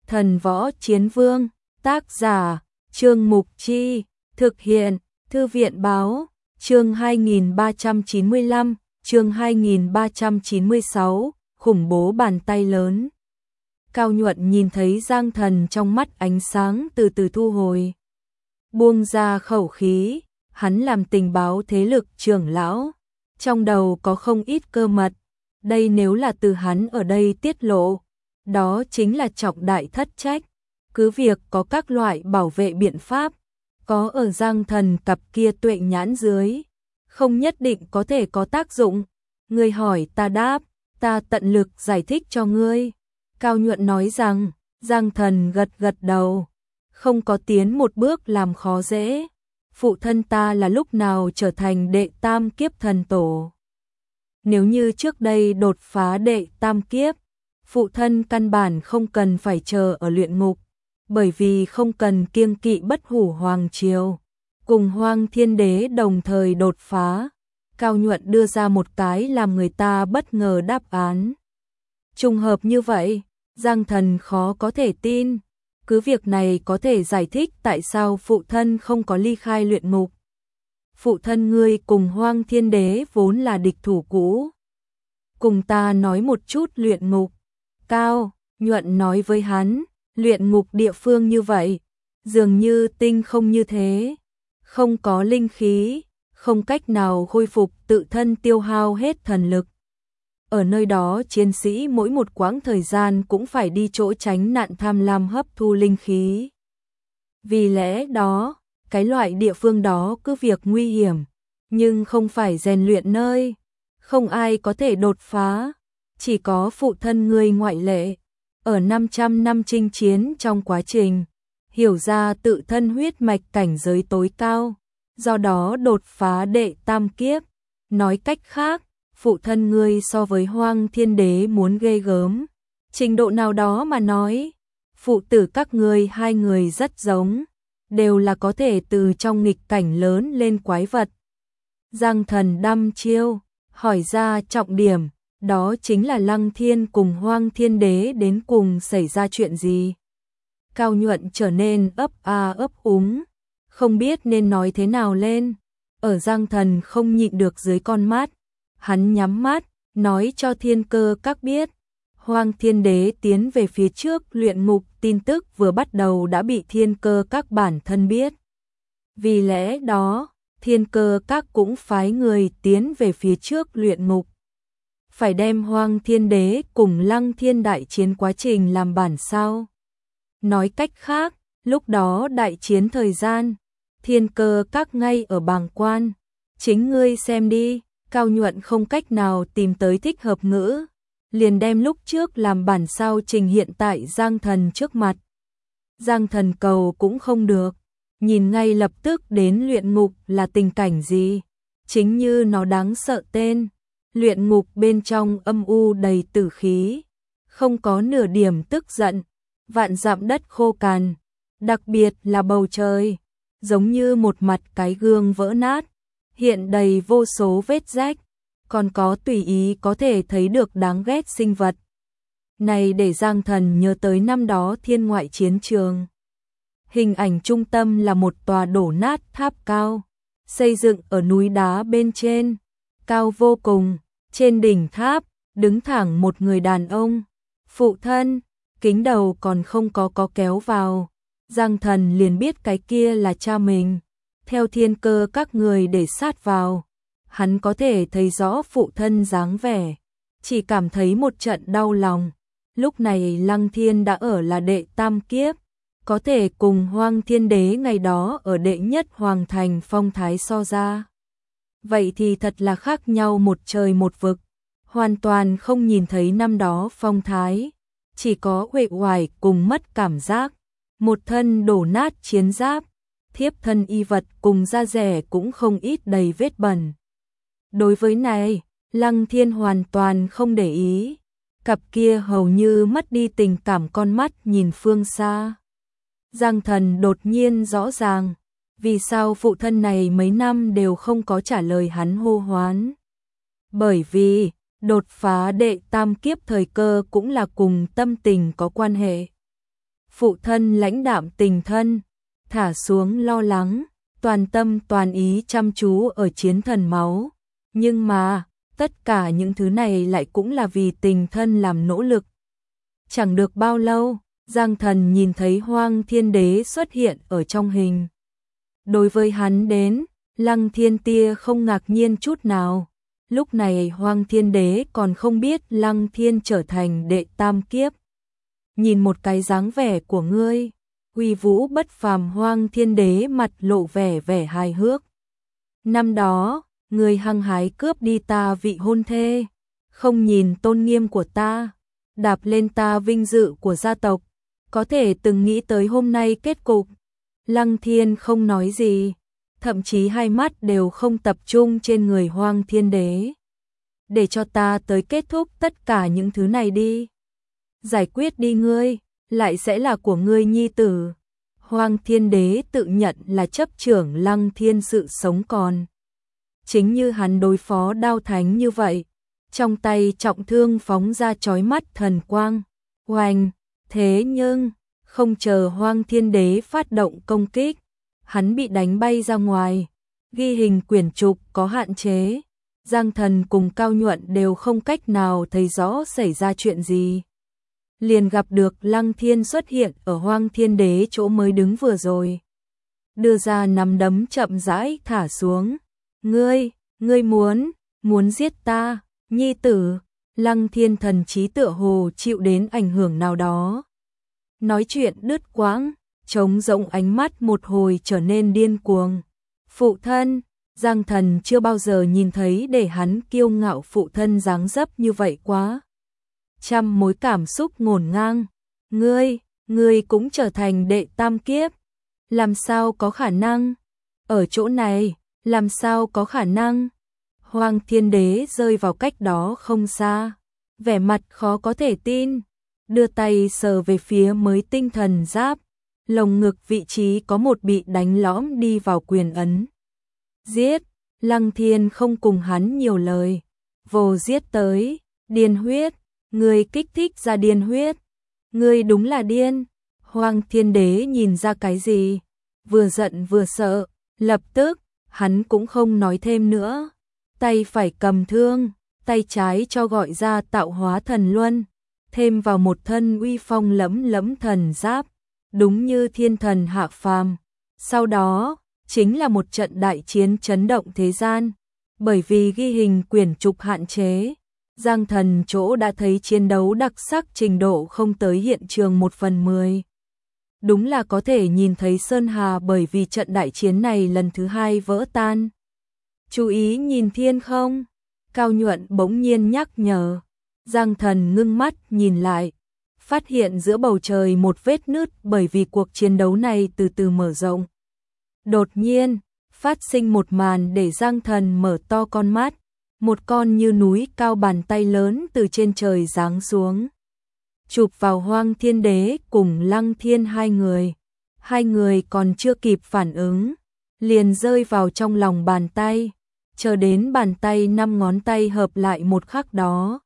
Thần Võ Chiến Vương, tác giả, Trương Mục Chi, thực hiện, Thư viện Báo, chương 2395, chương 2396, khủng bố bàn tay lớn. Cao Nhuận nhìn thấy Giang Thần trong mắt ánh sáng từ từ thu hồi. Buông ra khẩu khí, hắn làm tình báo thế lực trưởng lão. Trong đầu có không ít cơ mật, đây nếu là từ hắn ở đây tiết lộ, đó chính là trọng đại thất trách. Cứ việc có các loại bảo vệ biện pháp, có ở Giang Thần cặp kia tuệ nhãn dưới, không nhất định có thể có tác dụng. Ngươi hỏi ta đáp, ta tận lực giải thích cho ngươi. Cao Nhuận nói rằng, Giang Thần gật gật đầu, không có tiến một bước làm khó dễ. Phụ thân ta là lúc nào trở thành đệ tam kiếp thần tổ? Nếu như trước đây đột phá đệ tam kiếp, phụ thân căn bản không cần phải chờ ở luyện ngục, bởi vì không cần kiêng kỵ Bất Hủ Hoàng Triều, cùng Hoang Thiên Đế đồng thời đột phá. Cao Nhuận đưa ra một cái làm người ta bất ngờ đáp án. Trùng hợp như vậy, Giang Thần khó có thể tin. Cứ việc này có thể giải thích tại sao phụ thân không có ly khai luyện ngục. Phụ thân ngươi cùng Hoang Thiên Đế vốn là địch thủ cũ. Cùng ta nói một chút luyện ngục. Cao Nhuận nói với hắn, luyện ngục địa phương như vậy, dường như tinh không như thế, không có linh khí, không cách nào khôi phục, tự thân tiêu hao hết thần lực. Ở nơi đó chiến sĩ mỗi một quãng thời gian cũng phải đi chỗ tránh nạn tham lam hấp thu linh khí. Vì lẽ đó, cái loại địa phương đó cứ việc nguy hiểm, nhưng không phải rèn luyện nơi, không ai có thể đột phá, chỉ có phụ thân ngươi ngoại lệ. Ở 500 năm chinh chiến trong quá trình, hiểu ra tự thân huyết mạch cảnh giới tối cao, do đó đột phá đệ tam kiếp. Nói cách khác, phụ thân ngươi so với Hoang Thiên Đế muốn ghê gớm. Trình độ nào đó mà nói, phụ tử các ngươi hai người rất giống, đều là có thể từ trong nghịch cảnh lớn lên quái vật. Giang Thần đăm chiêu, hỏi ra trọng điểm, đó chính là Lăng Thiên cùng Hoang Thiên Đế đến cùng xảy ra chuyện gì. Cao Nhuận trở nên ấp úng, không biết nên nói thế nào lên. Ở Giang Thần không nhịn được dưới con mắt, hắn nhắm mắt, nói cho Thiên Cơ Các biết, Hoang Thiên Đế tiến về phía trước luyện ngục, tin tức vừa bắt đầu đã bị Thiên Cơ Các bản thân biết. Vì lẽ đó, Thiên Cơ Các cũng phái người tiến về phía trước luyện ngục. Phải đem Hoang Thiên Đế cùng Lăng Thiên đại chiến quá trình làm bản sao. Nói cách khác, lúc đó đại chiến thời gian, Thiên Cơ Các ngay ở bàng quan. Chính ngươi xem đi. Cao Nhuận không cách nào tìm tới thích hợp ngữ, liền đem lúc trước làm bản sao trình hiện tại Giang Thần trước mặt. Giang Thần cầu cũng không được, nhìn ngay lập tức đến luyện ngục là tình cảnh gì. Chính như nó đáng sợ tên, luyện ngục bên trong âm u đầy tử khí, không có nửa điểm tức giận, vạn dặm đất khô cằn, đặc biệt là bầu trời, giống như một mặt cái gương vỡ nát, hiện đầy vô số vết rách, còn có tùy ý có thể thấy được đáng ghét sinh vật. Này để Giang Thần nhớ tới năm đó thiên ngoại chiến trường. Hình ảnh trung tâm là một tòa đổ nát tháp cao, xây dựng ở núi đá bên trên, cao vô cùng, trên đỉnh tháp, đứng thẳng một người đàn ông. Phụ thân, kính đầu còn không có kéo vào, Giang Thần liền biết cái kia là cha mình. Theo Thiên Cơ Các người để sát vào, hắn có thể thấy rõ phụ thân dáng vẻ, chỉ cảm thấy một trận đau lòng. Lúc này Lăng Thiên đã ở là đệ tam kiếp, có thể cùng Hoang Thiên Đế ngày đó ở đệ nhất hoàng thành phong thái so ra. Vậy thì thật là khác nhau một trời một vực, hoàn toàn không nhìn thấy năm đó phong thái, chỉ có uể oải cùng mất cảm giác, một thân đổ nát chiến giáp. Thiếp thân y vật cùng da rẻ cũng không ít đầy vết bẩn. Đối với này, Lăng Thiên hoàn toàn không để ý, cặp kia hầu như mất đi tình cảm con mắt nhìn phương xa. Giang Thần đột nhiên rõ ràng, vì sao phụ thân này mấy năm đều không có trả lời hắn hô hoán. Bởi vì, đột phá đệ tam kiếp thời cơ cũng là cùng tâm tình có quan hệ. Phụ thân lãnh đạm tình thân, thả xuống lo lắng, toàn tâm toàn ý chăm chú ở chiến thần máu. Nhưng mà, tất cả những thứ này lại cũng là vì tình thân làm nỗ lực. Chẳng được bao lâu, Giang Thần nhìn thấy Hoang Thiên Đế xuất hiện ở trong hình. Đối với hắn đến, Lăng Thiên Tia không ngạc nhiên chút nào. Lúc này Hoang Thiên Đế còn không biết Lăng Thiên trở thành đệ tam kiếp. Nhìn một cái dáng vẻ của ngươi, uy vũ bất phàm. Hoang Thiên Đế mặt lộ vẻ hài hước. Năm đó, ngươi hăng hái cướp đi ta vị hôn thê, không nhìn tôn nghiêm của ta, đạp lên ta vinh dự của gia tộc, có thể từng nghĩ tới hôm nay kết cục. Lăng Thiên không nói gì, thậm chí hai mắt đều không tập trung trên người Hoang Thiên Đế. Để cho ta tới kết thúc tất cả những thứ này đi. Giải quyết đi ngươi, lại sẽ là của ngươi nhi tử. Hoang Thiên Đế tự nhận là chấp trưởng Lăng Thiên sự sống còn. Chính như hắn đối phó Đao Thánh như vậy, trong tay trọng thương phóng ra chói mắt thần quang. Oanh, thế nhưng, không chờ Hoang Thiên Đế phát động công kích, hắn bị đánh bay ra ngoài. Ghi hình quyển trục có hạn chế, Giang Thần cùng Cao Nhuận đều không cách nào thấy rõ xảy ra chuyện gì. Liền gặp được Lăng Thiên xuất hiện ở Hoang Thiên Đế chỗ mới đứng vừa rồi. Đưa ra nắm đấm chậm rãi thả xuống. Ngươi muốn giết ta, nhi tử. Lăng Thiên thần trí tựa hồ chịu đến ảnh hưởng nào đó. Nói chuyện đứt quãng, trống rỗng, ánh mắt một hồi trở nên điên cuồng. Phụ thân, Giang Thần chưa bao giờ nhìn thấy để hắn kiêu ngạo phụ thân dáng dấp như vậy quá. Trăm mối cảm xúc ngổn ngang. Ngươi cũng trở thành đệ tam kiếp. Làm sao có khả năng? Ở chỗ này, làm sao có khả năng? Hoang Thiên Đế rơi vào cách đó không xa, vẻ mặt khó có thể tin, đưa tay sờ về phía mới tinh thần giáp, lồng ngực vị trí có một bị đánh lõm đi vào quyền ấn. Giết! Lăng Thiên không cùng hắn nhiều lời, vồ giết tới. Điên huyết! Ngươi kích thích ra điên huyết! Ngươi đúng là điên! Hoang Thiên Đế nhìn ra cái gì, vừa giận vừa sợ, lập tức, hắn cũng không nói thêm nữa. Tay phải cầm thương, tay trái cho gọi ra tạo hóa thần luân, thêm vào một thân uy phong lẫm lẫm thần giáp, đúng như thiên thần hạ phàm. Sau đó, chính là một trận đại chiến chấn động thế gian, bởi vì ghi hình quyển trục hạn chế. Giang Thần chỗ đã thấy chiến đấu đặc sắc trình độ không tới hiện trường 1/10. Đúng là có thể nhìn thấy Sơn Hà bởi vì trận đại chiến này lần thứ 2 vỡ tan. Chú ý nhìn thiên không? Cao Nhuận bỗng nhiên nhắc nhở. Giang Thần ngưng mắt nhìn lại, phát hiện giữa bầu trời một vết nứt bởi vì cuộc chiến đấu này từ từ mở rộng. Đột nhiên, phát sinh một màn để Giang Thần mở to con mắt. Một con như núi cao bàn tay lớn từ trên trời giáng xuống, chụp vào Hoang Thiên Đế cùng Lăng Thiên hai người. Hai người còn chưa kịp phản ứng, liền rơi vào trong lòng bàn tay. Chờ đến bàn tay 5 ngón tay hợp lại một khắc đó,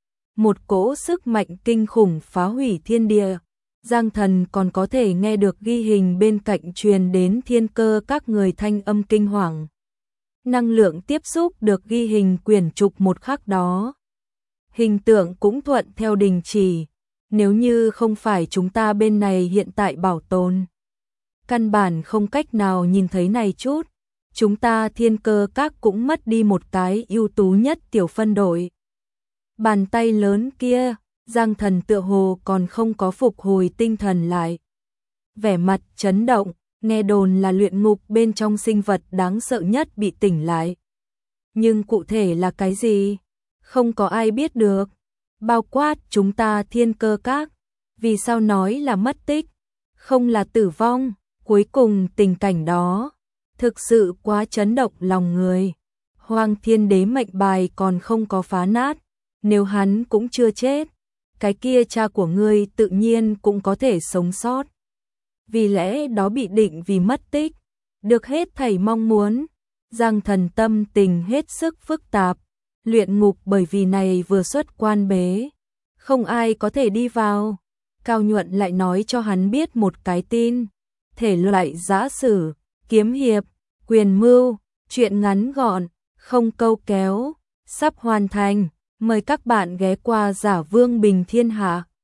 một cỗ sức mạnh kinh khủng phá hủy thiên địa. Giang Thần còn có thể nghe được ghi hình bên cạnh truyền đến thiên cơ các người thanh âm kinh hoàng. Năng lượng tiếp xúc được ghi hình quyển trục một khắc đó, hình tượng cũng thuận theo đình chỉ. Nếu như không phải chúng ta bên này hiện tại bảo tồn, căn bản không cách nào nhìn thấy này chút. Chúng ta thiên cơ các cũng mất đi một cái ưu tú nhất tiểu phân đội. Bàn tay lớn kia, Giang Thần tựa hồ còn không có phục hồi tinh thần lại. Vẻ mặt chấn động, nghe đồn là luyện ngục bên trong sinh vật đáng sợ nhất bị tỉnh lại. Nhưng cụ thể là cái gì? Không có ai biết được. Bao quát chúng ta thiên cơ các. Vì sao nói là mất tích? Không là tử vong. Cuối cùng tình cảnh đó thực sự quá chấn động lòng người. Hoang Thiên Đế mệnh bài còn không có phá nát. Nếu hắn cũng chưa chết, cái kia cha của ngươi tự nhiên cũng có thể sống sót. Vì lẽ đó bị định vì mất tích, được hết thảy mong muốn. Giang Thần tâm tình hết sức phức tạp. Luyện ngục bởi vì này vừa xuất quan bế, không ai có thể đi vào. Cao Nhuận lại nói cho hắn biết một cái tin. Thể loại giã sử, kiếm hiệp, quyền mưu, truyện ngắn gọn, không câu kéo, sắp hoàn thành. Mời các bạn ghé qua Giả Vương Bình Thiên Hạ.